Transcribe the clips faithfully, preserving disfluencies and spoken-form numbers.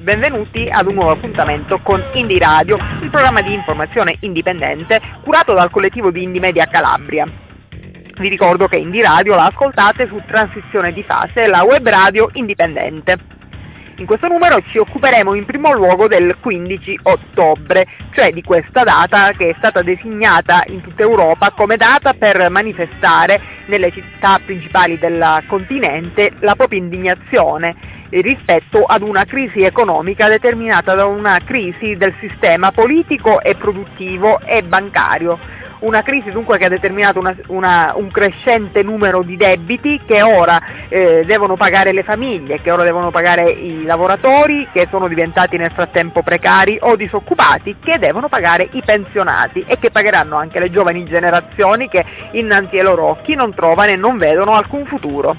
benvenuti ad un nuovo appuntamento con Indie Radio, il programma di informazione indipendente curato dal collettivo di Indie Media Calabria. Vi ricordo che Indie Radio la ascoltate su Transizione di Fase, la web radio indipendente. In questo numero ci occuperemo in primo luogo del quindici ottobre, cioè di questa data che è stata designata in tutta Europa come data per manifestare nelle città principali del continente la propria indignazione rispetto ad una crisi economica determinata da una crisi del sistema politico e produttivo e bancario. Una crisi dunque che ha determinato una, una, un crescente numero di debiti che ora eh, devono pagare le famiglie, che ora devono pagare i lavoratori che sono diventati nel frattempo precari o disoccupati, che devono pagare i pensionati e che pagheranno anche le giovani generazioni che innanzi ai loro occhi non trovano e non vedono alcun futuro.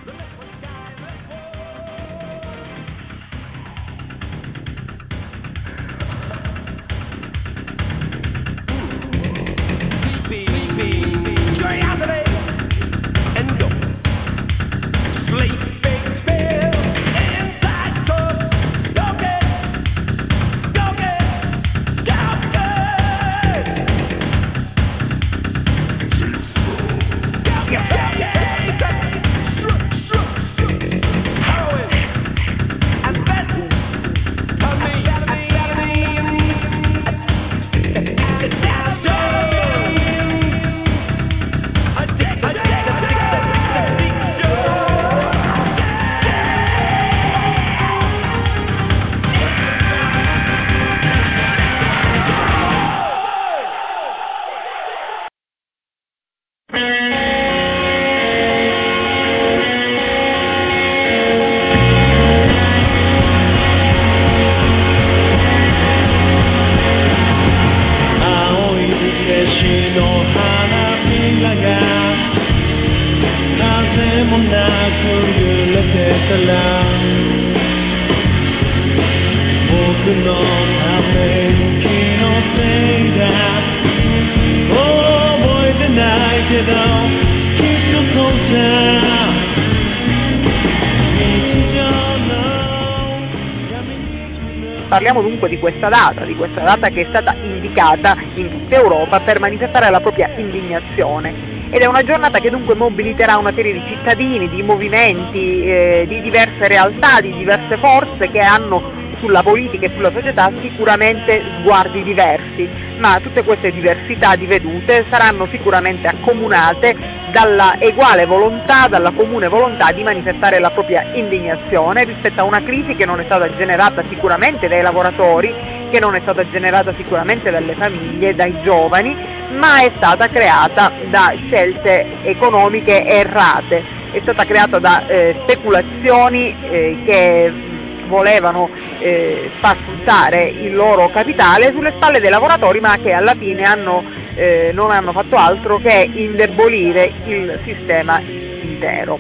Parliamo dunque di questa data, di questa data che è stata indicata in tutta Europa per manifestare la propria indignazione ed è una giornata che dunque mobiliterà una serie di cittadini, di movimenti, eh, di diverse realtà, di diverse forze che hanno sulla politica e sulla società sicuramente sguardi diversi, ma tutte queste diversità di vedute saranno sicuramente accomunate dalla eguale volontà, dalla comune volontà di manifestare la propria indignazione rispetto a una crisi che non è stata generata sicuramente dai lavoratori, che non è stata generata sicuramente dalle famiglie, dai giovani, ma è stata creata da scelte economiche errate, è stata creata da eh, speculazioni eh, che volevano eh, far fruttare il loro capitale sulle spalle dei lavoratori, ma che alla fine hanno, eh, non hanno fatto altro che indebolire il sistema intero.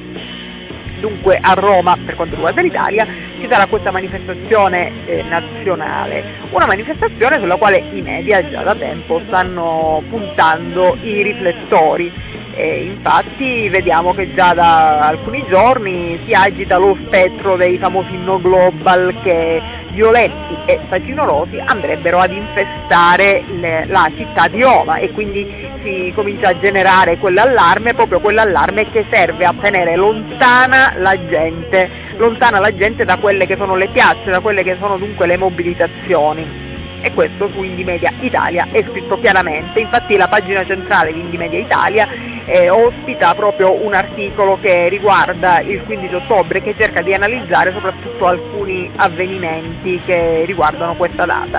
Dunque a Roma, per quanto riguarda l'Italia, ci sarà questa manifestazione eh, nazionale, una manifestazione sulla quale i media già da tempo stanno puntando i riflettori. E infatti vediamo che già da alcuni giorni si agita lo spettro dei famosi no global che violetti e facinorosi andrebbero ad infestare le, la città di Roma e quindi si comincia a generare quell'allarme, proprio quell'allarme che serve a tenere lontana la gente, lontana la gente da quelle che sono le piazze, da quelle che sono dunque le mobilitazioni. E questo su Indie Media Italia è scritto chiaramente, infatti la pagina centrale di Indie Media Italia eh, ospita proprio un articolo che riguarda il quindici ottobre, che cerca di analizzare soprattutto alcuni avvenimenti che riguardano questa data.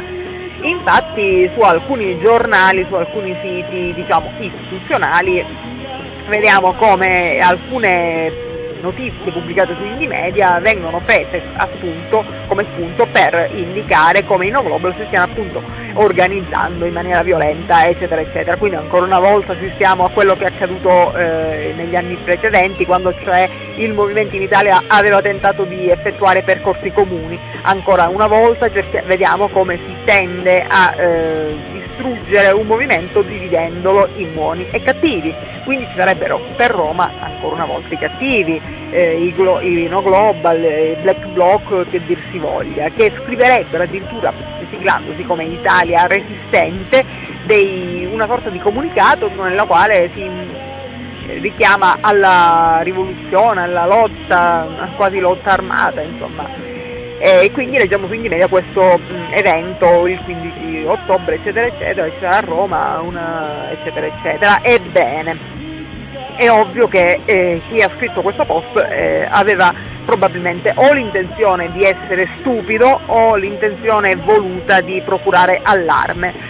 Infatti su alcuni giornali, su alcuni siti diciamo istituzionali, vediamo come alcune notizie pubblicate su Indie Media vengono prese appunto come spunto per indicare come i no global si stiano appunto organizzando in maniera violenta, eccetera eccetera. Quindi ancora una volta assistiamo a quello che è accaduto eh, negli anni precedenti, quando cioè il movimento in Italia aveva tentato di effettuare percorsi comuni. Ancora una volta cerchi- vediamo come si tende a eh, distruggere un movimento dividendolo in buoni e cattivi, quindi ci sarebbero per Roma ancora una volta i cattivi, eh, i, glo- i no global, i black bloc che dir si voglia, che scriverebbero addirittura, siglandosi come Italia resistente, dei, una sorta di comunicato nella quale si richiama alla rivoluzione, alla lotta, a quasi lotta armata, insomma. E quindi leggiamo su Indymedia questo mh, evento il quindici ottobre, eccetera, eccetera, ci sarà a Roma, una, eccetera, eccetera. Ebbene, è ovvio che eh, chi ha scritto questo post eh, aveva probabilmente o l'intenzione di essere stupido o l'intenzione voluta di procurare allarme.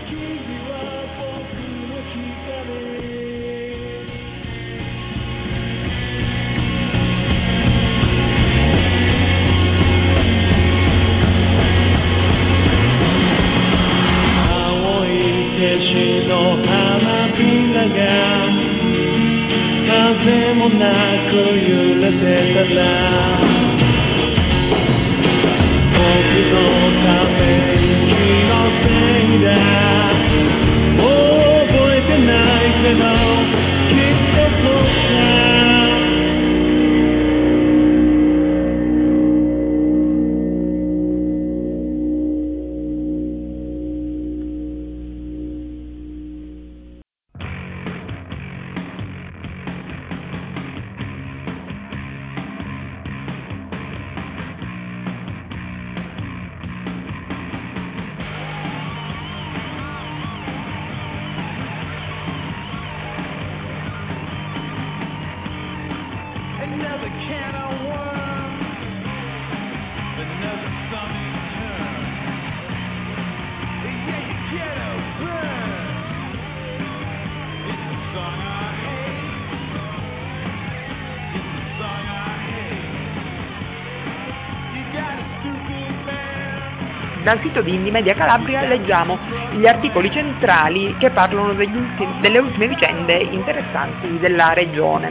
Dal sito di Indymedia Calabria leggiamo gli articoli centrali che parlano degli ultimi, delle ultime vicende interessanti della regione.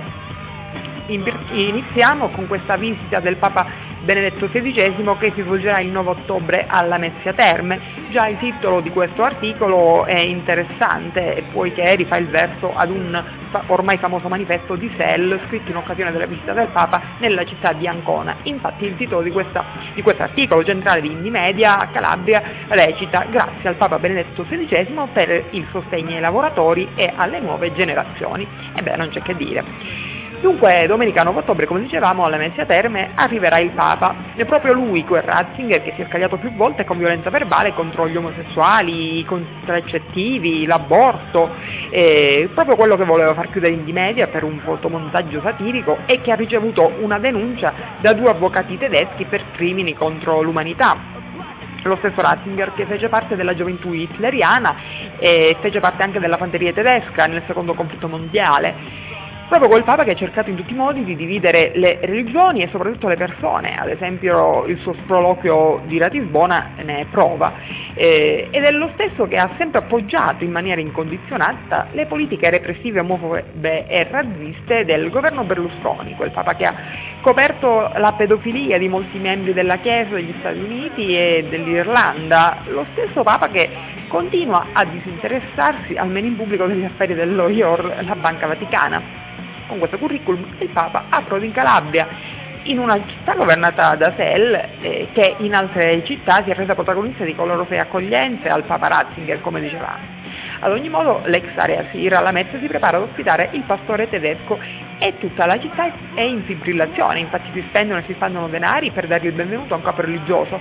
Iniziamo con questa visita del Papa Benedetto sedicesimo che si svolgerà il nove ottobre alla Messia Terme. Già il titolo di questo articolo è interessante, poiché rifà il verso ad un ormai famoso manifesto di S E L scritto in occasione della visita del Papa nella città di Ancona. Infatti il titolo di questo di questo articolo centrale di Indymedia a Calabria recita: grazie al Papa Benedetto sedicesimo per il sostegno ai lavoratori e alle nuove generazioni. Ebbene, non c'è che dire. Dunque, domenica nove ottobre, come dicevamo, alla Messia Terme arriverà il Papa. È proprio lui, quel Ratzinger, che si è scagliato più volte con violenza verbale contro gli omosessuali, i contraccettivi, l'aborto, eh, proprio quello che voleva far chiudere Indymedia per un fotomontaggio satirico e che ha ricevuto una denuncia da due avvocati tedeschi per crimini contro l'umanità. Lo stesso Ratzinger, che fece parte della gioventù hitleriana e fece parte anche della fanteria tedesca nel secondo conflitto mondiale. Proprio quel Papa che ha cercato in tutti i modi di dividere le religioni e soprattutto le persone, ad esempio il suo sproloquio di Ratisbona ne è prova, eh, ed è lo stesso che ha sempre appoggiato in maniera incondizionata le politiche repressive, omofobe e razziste del governo Berlusconi, quel Papa che ha coperto la pedofilia di molti membri della Chiesa degli Stati Uniti e dell'Irlanda, lo stesso Papa che continua a disinteressarsi, almeno in pubblico, degli affari dello I O R, la Banca Vaticana. Con questo curriculum il Papa approda in Calabria, in una città governata da S E L, eh, che in altre città si è resa protagonista di colorose accoglienze al Papa Ratzinger, come dicevamo. Ad ogni modo l'ex area Sir alla Mezza si prepara ad ospitare il pastore tedesco e tutta la città è in fibrillazione, infatti si spendono e si spandono denari per dargli il benvenuto a un capo religioso.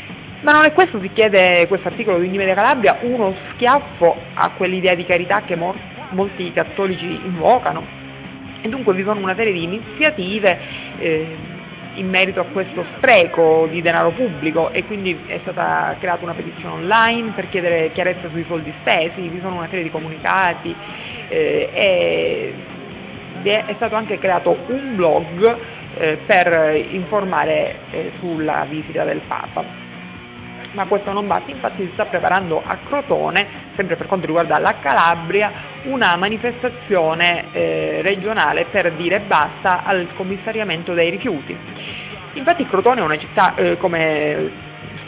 Ma non è questo, si chiede questo articolo di Indymedia Calabria, uno schiaffo a quell'idea di carità che mor- molti cattolici invocano? E dunque vi sono una serie di iniziative eh, in merito a questo spreco di denaro pubblico e quindi è stata creata una petizione online per chiedere chiarezza sui soldi spesi, vi sono una serie di comunicati eh, e è stato anche creato un blog eh, per informare eh, sulla visita del Papa. Ma questo non basta, infatti si sta preparando a Crotone, sempre per quanto riguarda la Calabria, una manifestazione eh, regionale per dire basta al commissariamento dei rifiuti. Infatti Crotone è una città, eh, come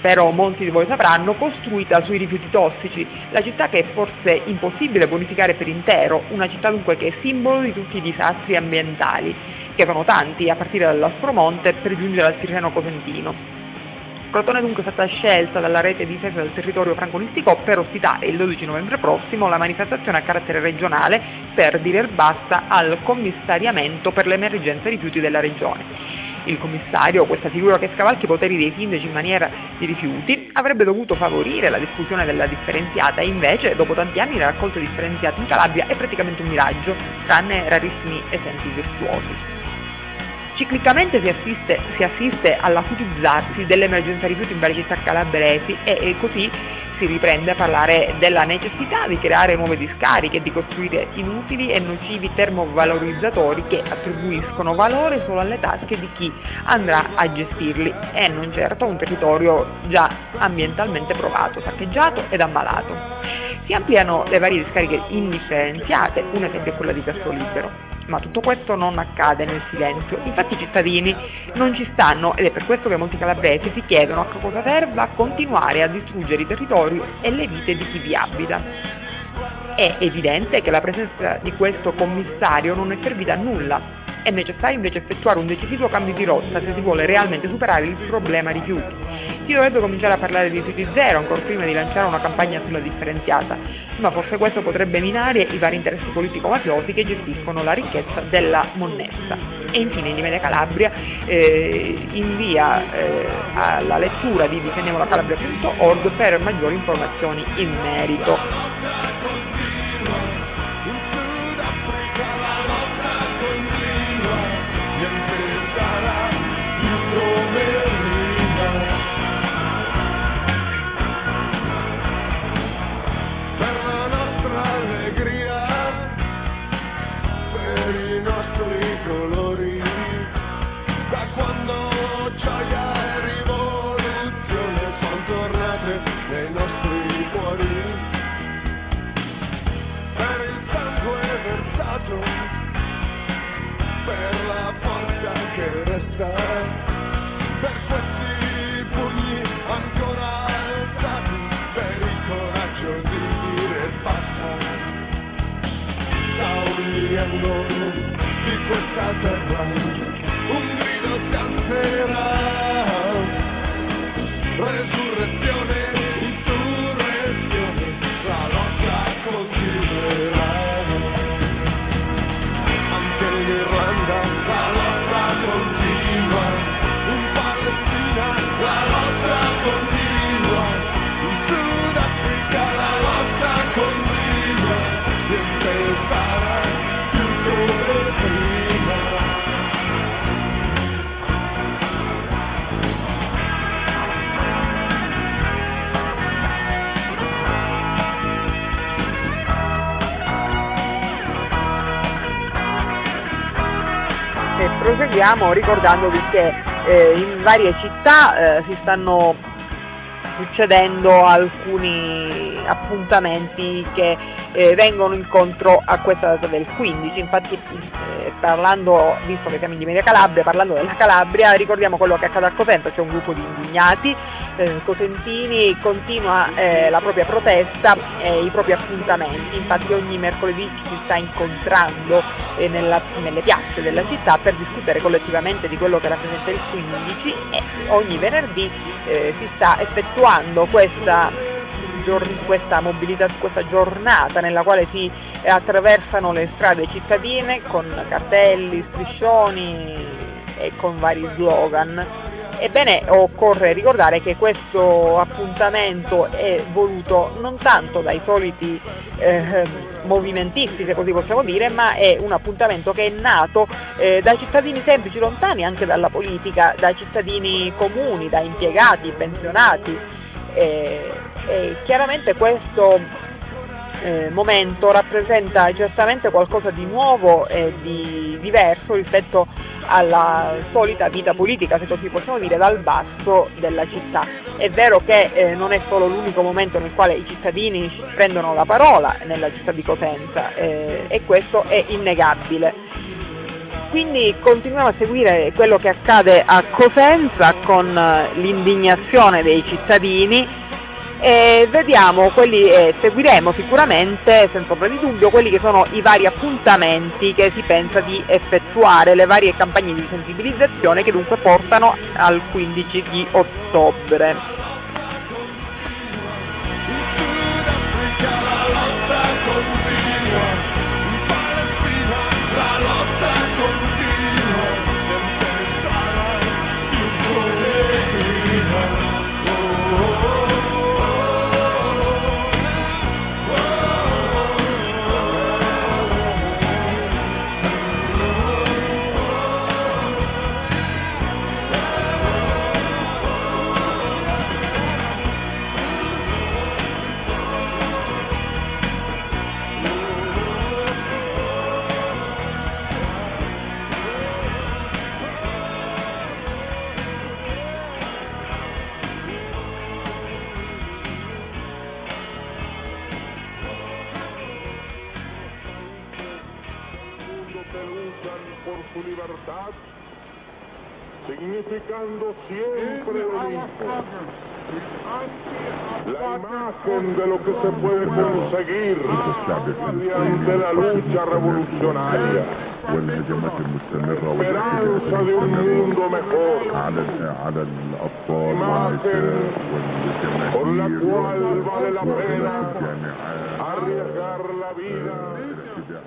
spero molti di voi sapranno, costruita sui rifiuti tossici, la città che è forse impossibile bonificare per intero, una città dunque che è simbolo di tutti i disastri ambientali, che sono tanti, a partire dall'Aspromonte per giungere al Tirreno Cosentino. Crotone dunque è stata scelta dalla rete difesa del territorio Franco-Nisticò per ospitare il dodici novembre prossimo la manifestazione a carattere regionale per dire basta al commissariamento per l'emergenza rifiuti della regione. Il commissario, questa figura che scavalca i poteri dei sindaci in maniera di rifiuti, avrebbe dovuto favorire la diffusione della differenziata e invece, dopo tanti anni, la raccolta differenziata in Calabria è praticamente un miraggio, tranne rarissimi esempi virtuosi. Ciclicamente si assiste, si assiste all'acutizzarsi dell'emergenza rifiuti in varie città calabresi e, e così si riprende a parlare della necessità di creare nuove discariche e di costruire inutili e nocivi termovalorizzatori che attribuiscono valore solo alle tasche di chi andrà a gestirli e non certo a un territorio già ambientalmente provato, saccheggiato ed ammalato. Si ampliano le varie discariche indifferenziate, un esempio è quella di Piazzo Libero. Ma tutto questo non accade nel silenzio, infatti i cittadini non ci stanno ed è per questo che molti calabresi si chiedono a cosa serva continuare a distruggere i territori e le vite di chi vi abita. È evidente che la presenza di questo commissario non è servita a nulla. È necessario invece effettuare un deciso cambio di rotta se si vuole realmente superare il problema rifiuti. Si dovrebbe cominciare a parlare di rifiuti zero ancora prima di lanciare una campagna sulla differenziata, ma forse questo potrebbe minare i vari interessi politico-mafiosi che gestiscono la ricchezza della monnezza. E infine Indymedia Calabria eh, invia eh, alla lettura di difendiamo la calabria punto org per maggiori informazioni in merito. Per questi pugni ancora alzati, per il coraggio di dire basta. Da ogni angolo di questa terra un grido si alzerà. Resurrezione, insurrezione, la lotta continuerà. Anche in Irlanda la lotta continua. La lotta continua, in Sudafrica la lotta continua, sempre sarà più come prima. E proseguiamo ricordandovi che Eh, in varie città eh, si stanno succedendo alcuni appuntamenti che eh, vengono incontro a questa data del quindici, infatti eh, parlando, visto che siamo in Indymedia Calabria, parlando della Calabria, ricordiamo quello che accade a Cosenza, c'è un gruppo di indignati eh, cosentini, continua eh, la propria protesta e i propri appuntamenti, infatti ogni mercoledì ci si sta incontrando eh, nella, nelle piazze della città per discutere collettivamente di quello che rappresenta il quindici e ogni venerdì eh, si sta effettuando questa questa mobilità, questa giornata nella quale si eh, attraversano le strade cittadine con cartelli, striscioni e con vari slogan. Ebbene, occorre ricordare che questo appuntamento è voluto non tanto dai soliti eh, movimentisti, se così possiamo dire, ma è un appuntamento che è nato eh, da cittadini semplici, lontani anche dalla politica, da cittadini comuni, da impiegati, pensionati. Eh, e chiaramente questo eh, momento rappresenta certamente qualcosa di nuovo e di diverso rispetto alla solita vita politica, se così possiamo dire, dal basso della città. È vero che eh, non è solo l'unico momento nel quale i cittadini prendono la parola nella città di Cosenza eh, e questo è innegabile. quindi continuiamo a seguire quello che accade a Cosenza con l'indignazione dei cittadini e vediamo quelli, eh, seguiremo sicuramente, senza ombra di dubbio, quelli che sono i vari appuntamenti che si pensa di effettuare, le varie campagne di sensibilizzazione che dunque portano al quindici di ottobre. Por su libertad, significando siempre lo mismo, la imagen de lo que se puede conseguir mediante la lucha revolucionaria, esperanza de un mundo mejor, imagen por la cual vale la pena arriesgar la vida.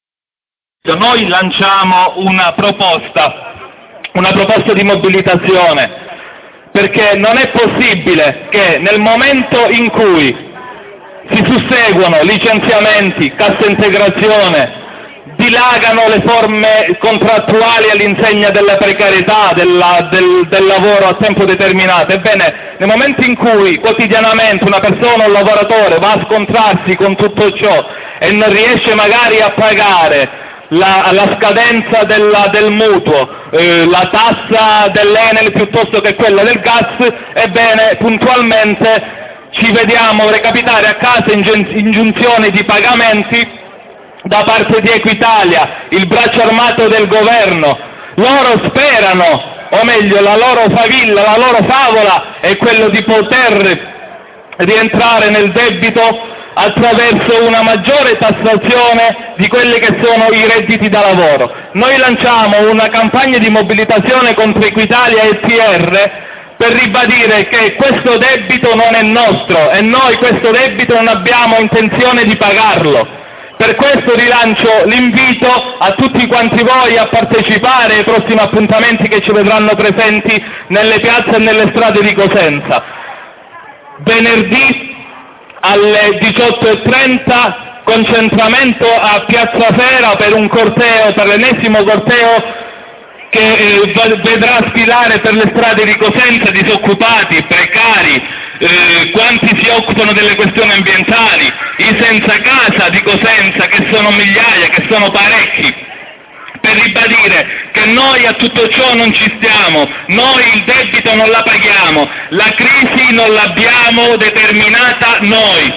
Noi lanciamo una proposta, una proposta di mobilitazione, perché non è possibile che nel momento in cui si susseguono licenziamenti, cassa integrazione, dilagano le forme contrattuali all'insegna della precarietà, della, del, del lavoro a tempo determinato, ebbene, nel momento in cui quotidianamente una persona, un lavoratore va a scontrarsi con tutto ciò e non riesce magari a pagare La, la scadenza della, del mutuo, eh, la tassa dell'Enel piuttosto che quella del gas, ebbene puntualmente ci vediamo recapitare a casa ingiunzioni di pagamenti da parte di Equitalia, il braccio armato del governo. Loro sperano, o meglio la loro favilla, la loro favola è quello di poter rientrare nel debito attraverso una maggiore tassazione di quelli che sono i redditi da lavoro. Noi lanciamo una campagna di mobilitazione contro Equitalia e T R per ribadire che questo debito non è nostro e noi questo debito non abbiamo intenzione di pagarlo. Per questo rilancio l'invito a tutti quanti voi a partecipare ai prossimi appuntamenti che ci vedranno presenti nelle piazze e nelle strade di Cosenza. Venerdì alle diciotto e trenta concentramento a Piazza Fera per un corteo, per l'ennesimo corteo che eh, vedrà sfilare per le strade di Cosenza disoccupati, precari, eh, quanti si occupano delle questioni ambientali, i senza casa di Cosenza che sono migliaia, che sono parecchi, per ribadire che noi a tutto ciò non ci stiamo, noi il debito non la paghiamo, la crisi non l'abbiamo determinata noi.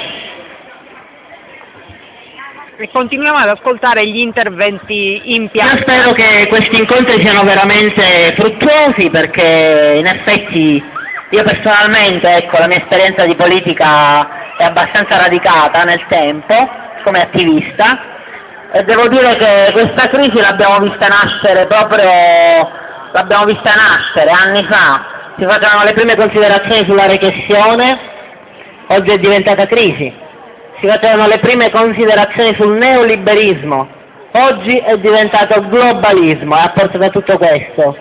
E continuiamo ad ascoltare gli interventi in piazza. Io spero che questi incontri siano veramente fruttuosi, perché in effetti io personalmente, ecco, la mia esperienza di politica è abbastanza radicata nel tempo come attivista. E devo dire che questa crisi l'abbiamo vista nascere proprio, l'abbiamo vista nascere anni fa, si facevano le prime considerazioni sulla recessione, oggi è diventata crisi, si facevano le prime considerazioni sul neoliberismo, oggi è diventato globalismo e ha portato a tutto questo.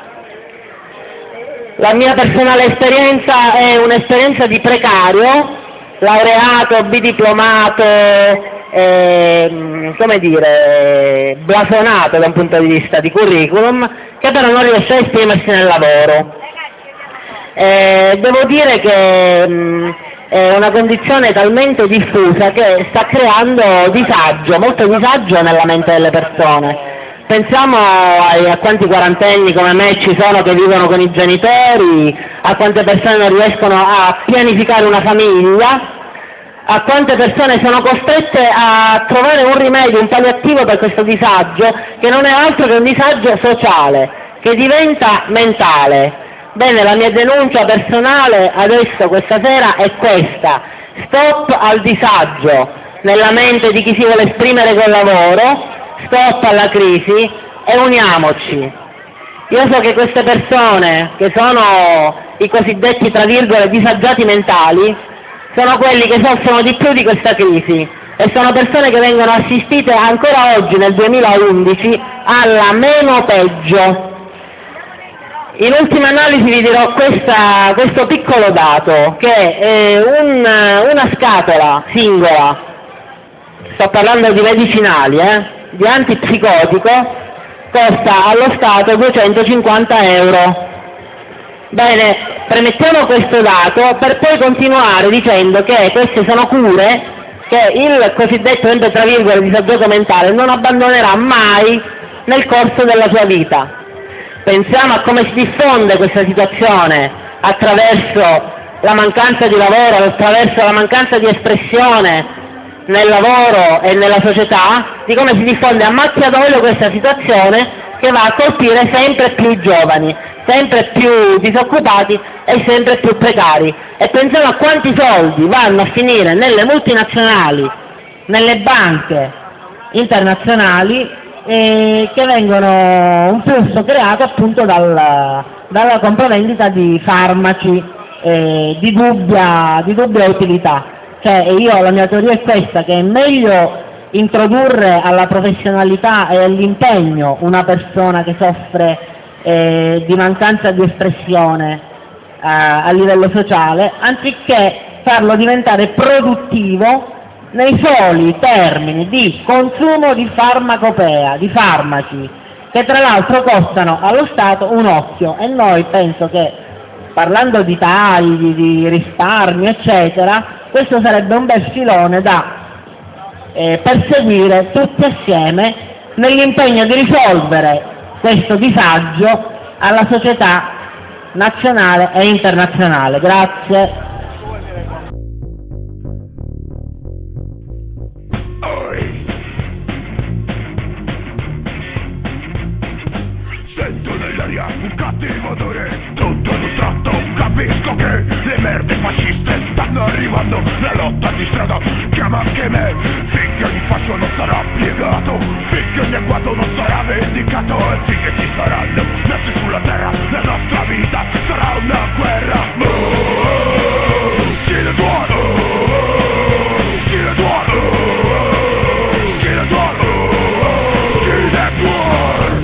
La mia personale esperienza è un'esperienza di precario, laureato, bidiplomato, Eh, come dire, blasonato da un punto di vista di curriculum, che però non riesce a esprimersi nel lavoro. Eh, devo dire che mh, è una condizione talmente diffusa che sta creando disagio, molto disagio nella mente delle persone. Pensiamo ai, a quanti quarantenni come me ci sono che vivono con i genitori, a quante persone non riescono a pianificare una famiglia, a quante persone sono costrette a trovare un rimedio, un palliativo per questo disagio, che non è altro che un disagio sociale, che diventa mentale. Bene, la mia denuncia personale adesso, questa sera, è questa: stop al disagio nella mente di chi si vuole esprimere col lavoro, stop alla crisi e uniamoci. Io so che queste persone, che sono i cosiddetti, tra virgolette, disagiati mentali, sono quelli che soffrono di più di questa crisi e sono persone che vengono assistite ancora oggi, nel duemilaundici, alla meno peggio. In ultima analisi vi dirò questa, questo piccolo dato, che è un, una scatola singola, sto parlando di medicinali, eh, di antipsicotico, costa allo Stato duecentocinquanta euro. Bene, premettiamo questo dato per poi continuare dicendo che queste sono cure che il cosiddetto, tra virgolette, disagiato mentale non abbandonerà mai nel corso della sua vita. Pensiamo a come si diffonde questa situazione attraverso la mancanza di lavoro, attraverso la mancanza di espressione nel lavoro e nella società, di come si diffonde a macchia d'olio questa situazione che va a colpire sempre più giovani, sempre più disoccupati e sempre più precari. E pensiamo a quanti soldi vanno a finire nelle multinazionali, nelle banche internazionali, eh, che vengono un flusso creato appunto dal, dalla compravendita di farmaci eh, di, dubbia, di dubbia utilità. Cioè, io la mia teoria è questa, che è meglio introdurre alla professionalità e all'impegno una persona che soffre eh, di mancanza di espressione eh, a livello sociale, anziché farlo diventare produttivo nei soli termini di consumo di farmacopea, di farmaci, che tra l'altro costano allo Stato un occhio. E noi penso che, parlando di tagli, di risparmi, eccetera, questo sarebbe un bel filone da eh, perseguire tutti assieme nell'impegno di risolvere questo disagio alla società nazionale e internazionale. Grazie. Sento nell'aria un cattivo odore, tutto in un tratto capisco che le merde fasciste stanno arrivando. La lotta di strada chiama anche me, finché ogni fascio non sarà piegato, finché ogni agguato non sarà vendicato, e finché ci saranno nati sulla terra, la nostra vita sarà una guerra. Oh, chi le duole, chi le duole, chi le duole, chi le duole.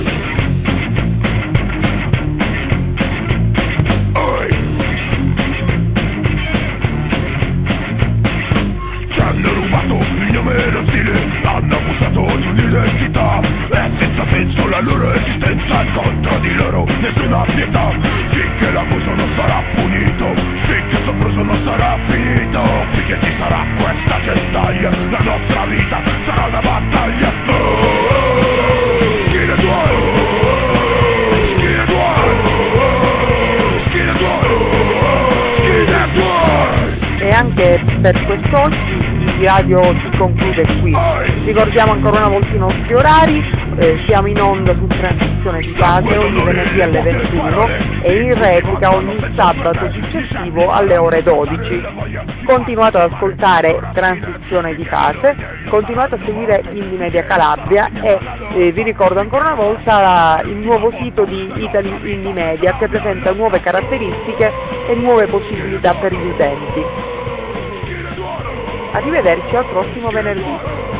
Hanno rubato il nome e lo stile, hanno abusato di un'identità, e senza senso la loro esistenza, contro di loro nessuna pietà. Finché l'abuso non sarà punito, finché il sopruso non sarà finito, finché ci sarà questa gentaglia, la nostra vita sarà una battaglia. Oh, oh, oh, chi le duole, oh, chi le duole, oh, chi le duole, oh, chi le duole. E anche per quest'oggi il radio si conclude qui. Ricordiamo ancora una volta i nostri orari: eh, siamo in onda su Transizione di Fase ogni venerdì alle ventuno e in replica ogni sabato successivo alle ore dodici. Continuate ad ascoltare Transizione di Fase, continuate a seguire Indie Media Calabria e eh, vi ricordo ancora una volta la, il nuovo sito di Italy Indie Media, che presenta nuove caratteristiche e nuove possibilità per gli utenti. Arrivederci al prossimo venerdì.